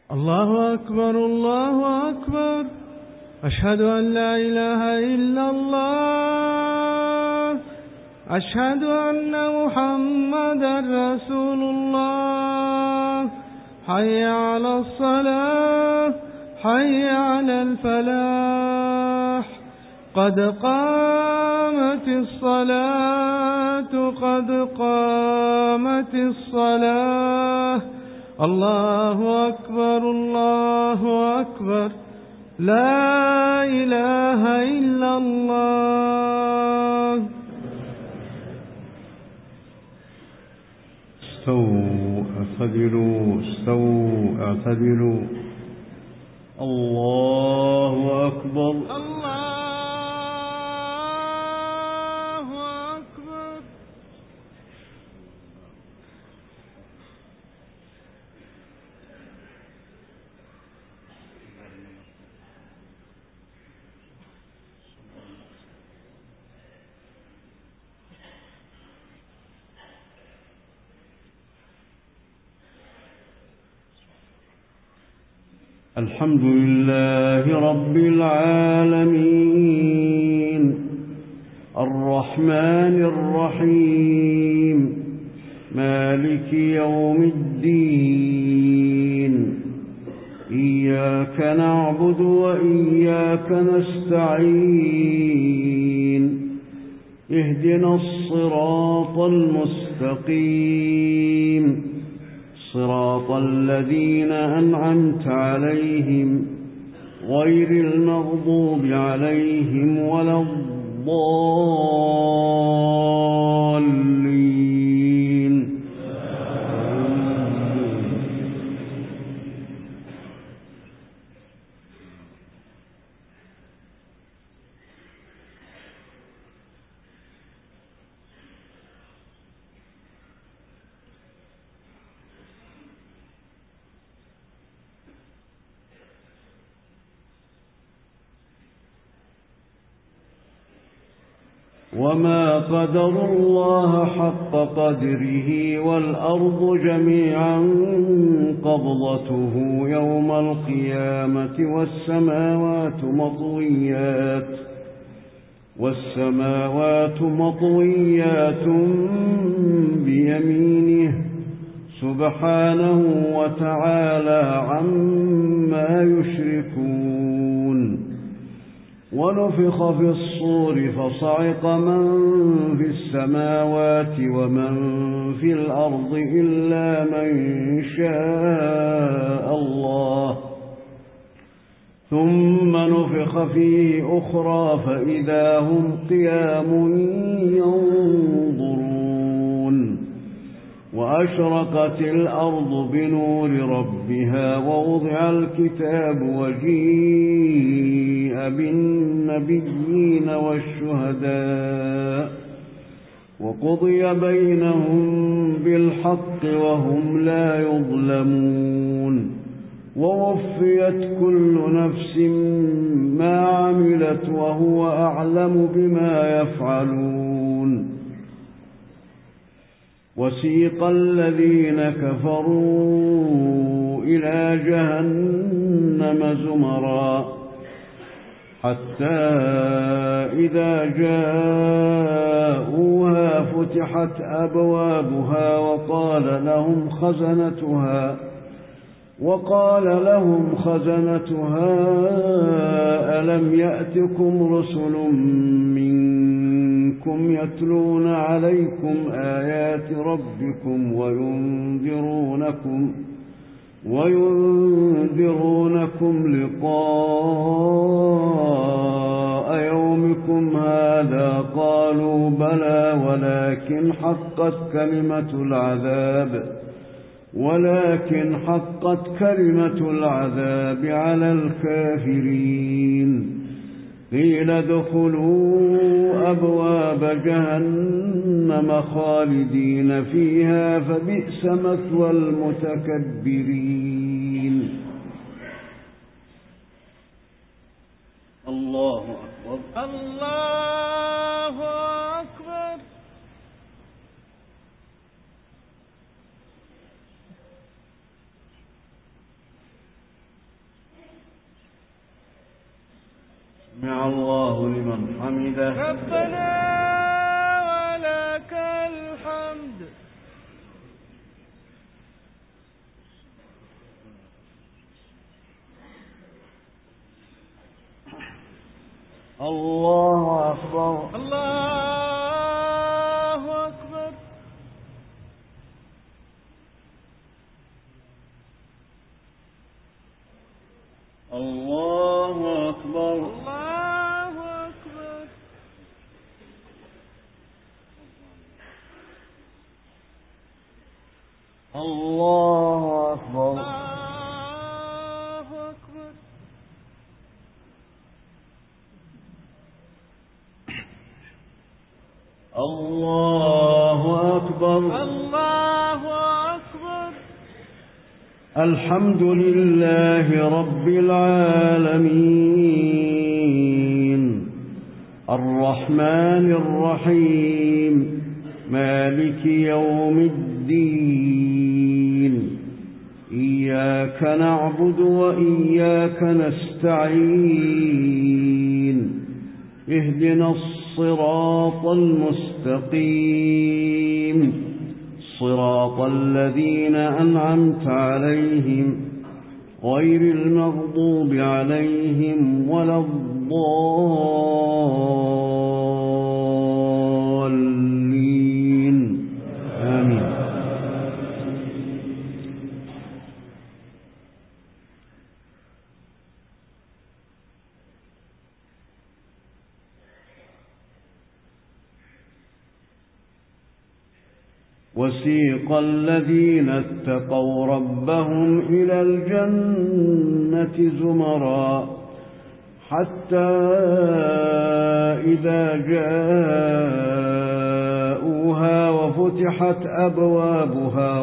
الله أكبر الله أكبر. أشهد أن لا إله إلا الله. أشهد أن محمدا رسول الله. حي على الصلاة، حي على الفلاح. قد قامت الصلاة، قد قامت الصلاة. الله أكبر الله أكبر. لا إله إلا الله. استووا اعتدلوا، استووا اعتدلوا. الله أكبر. الله أكبر. الحمد لله رب العالمين، الرحمن الرحيم، مالك يوم الدين. إياك نعبد وإياك نستعين. اهدنا الصراط المستقيم، صراط الذين أنعمت عليهم غير المغضوب عليهم ولا الضالين. وما قدر الله حق قدره، والأرض جميعا قبضته يوم القيامة والسماوات مطويات بيمينه سبحانه وتعالى عما يشركون. ونفخ في الصور فصعق من في السماوات ومن في الأرض إلا من شاء الله، ثم نفخ فيه أخرى فإذا هم قيام ينظرون. وأشرقت الأرض بنور ربها ووضع الكتاب وجيء بالنبيين والشهداء وقضي بينهم بالحق وهم لا يظلمون. ووفيت كل نفس ما عملت وهو أعلم بما يفعلون. وسيق الذين كفروا إلى جهنم زمرا حتى إذا جاءوها فتحت أبوابها وقال لهم خزنتها ألم يأتكم رسل منكم يتلون عليكم آيات ربكم وينذرونكم لقاء يومكم هذا؟ قالوا بلى ولكن حقت كلمة العذاب على الكافرين. قيل ادخلوا أبواب جهنم خالدين فيها فبئس مثوى المتكبرين. الله أكبر. الله أكبر. سمع الله لمن حمده. ربنا ولك الحمد. الله أكبر. الله أكبر. الله أكبر. الله أكبر. الله أكبر. الله أكبر. الله أكبر. الحمد لله رب العالمين الرحمن الرحيم مالك يوم الدين إياك نعبد وإياك نستعين اهدنا الصراط المستقيم صراط الذين أنعمت عليهم غير المغضوب عليهم ولا الضالين آمين. وسيق الذين اتقوا ربهم إلى الجنة زمرا حتى إذا جاءوها وفتحت أبوابها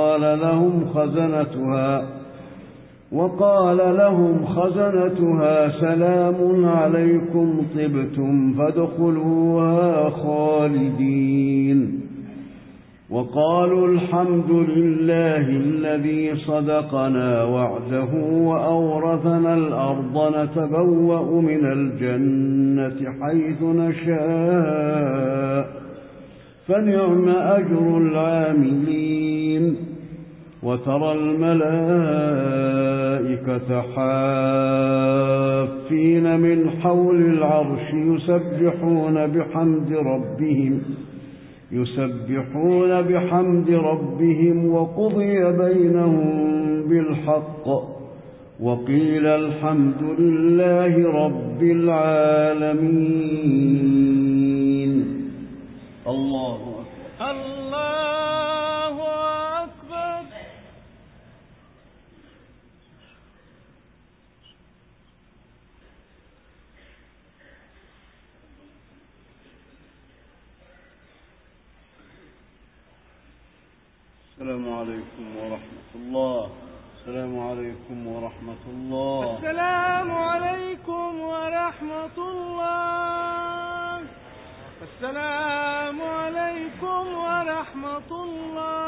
وقال لهم خزنتها سلام عليكم طبتم فادخلوها خالدين وقالوا الحمد لله الذي صدقنا وعده وأورثنا الأرض نتبوأ من الجنة حيث نشاء فنعم أجر العاملين وترى الملائكة حافين من حول العرش يسبحون بحمد ربهم وقضي بينهم بالحق وقيل الحمد لله رب العالمين. الله أكبر. الله أكبر. السلام عليكم ورحمة الله. السلام عليكم ورحمة الله. السلام عليكم ورحمة الله. السلام عليكم ورحمة الله.